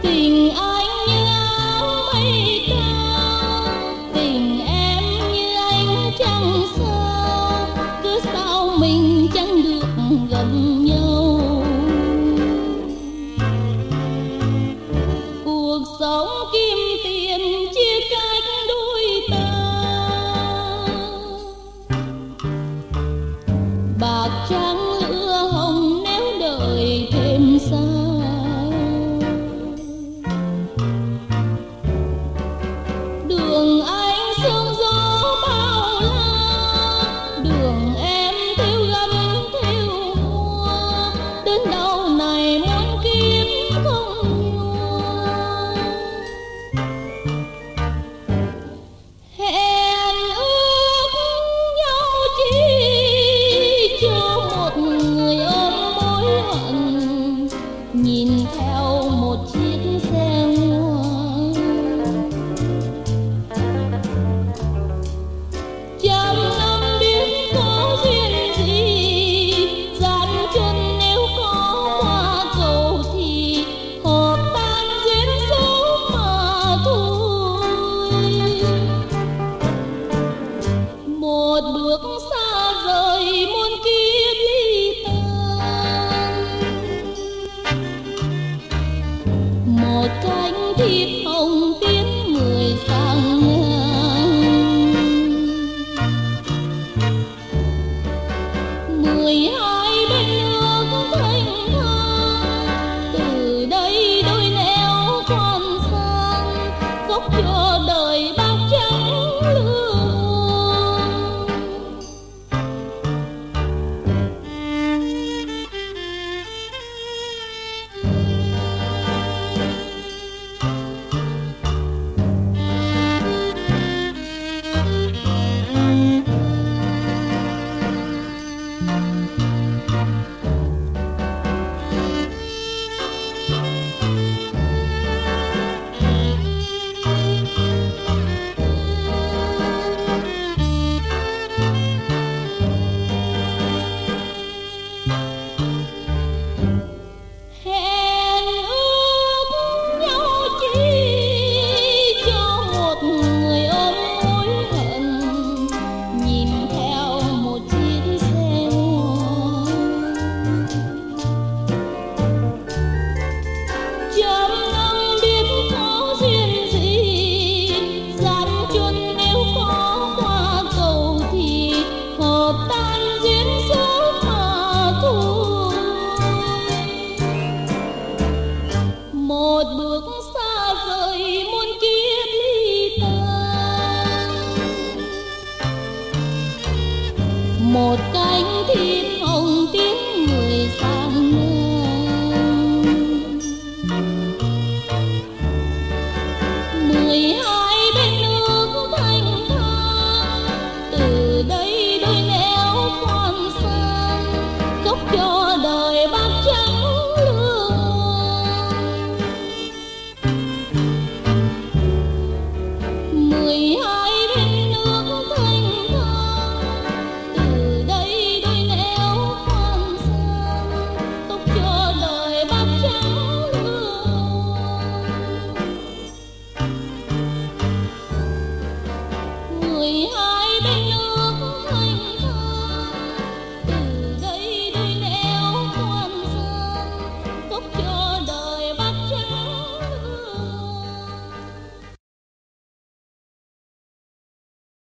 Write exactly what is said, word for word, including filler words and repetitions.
Tình anh như áo mây cao, tình em như ánh trăng sao, cứ sao mình chẳng được gần nhau. Cuộc sống kim tiền chia cách đôi ta, bạc trắng lửa hồng nếu đợi thêm xa. Đường anh sương gió bao la, đường em theo gấm theo hoa, đến đâu này muôn kiếp không nhòa. Hẹn ước nhau chi cho một người ôm mối hận, nhìn theo một chiếc xe hoa. Trăm năm biết có duyên gì, gian truân nếu có hoa cầu thì hợp tan duyên số mà thôi. Một bước xa rời muôn kiếp ly tan, một cánh thiệp hồng tiến người sang ngang. Mười hai bên nước thanh thang, từ đây đôi nẻo quan sang, khóc cho đời bạc trắng lửa hồng. Hẹn ước nhau chi cho một người ôm mối hận, nhìn theo một chiếc xe hoa. Trăm năm biết có duyên gì, gian truân nếu có hoa cầu thì hợp tan duyên số mà thôi. Một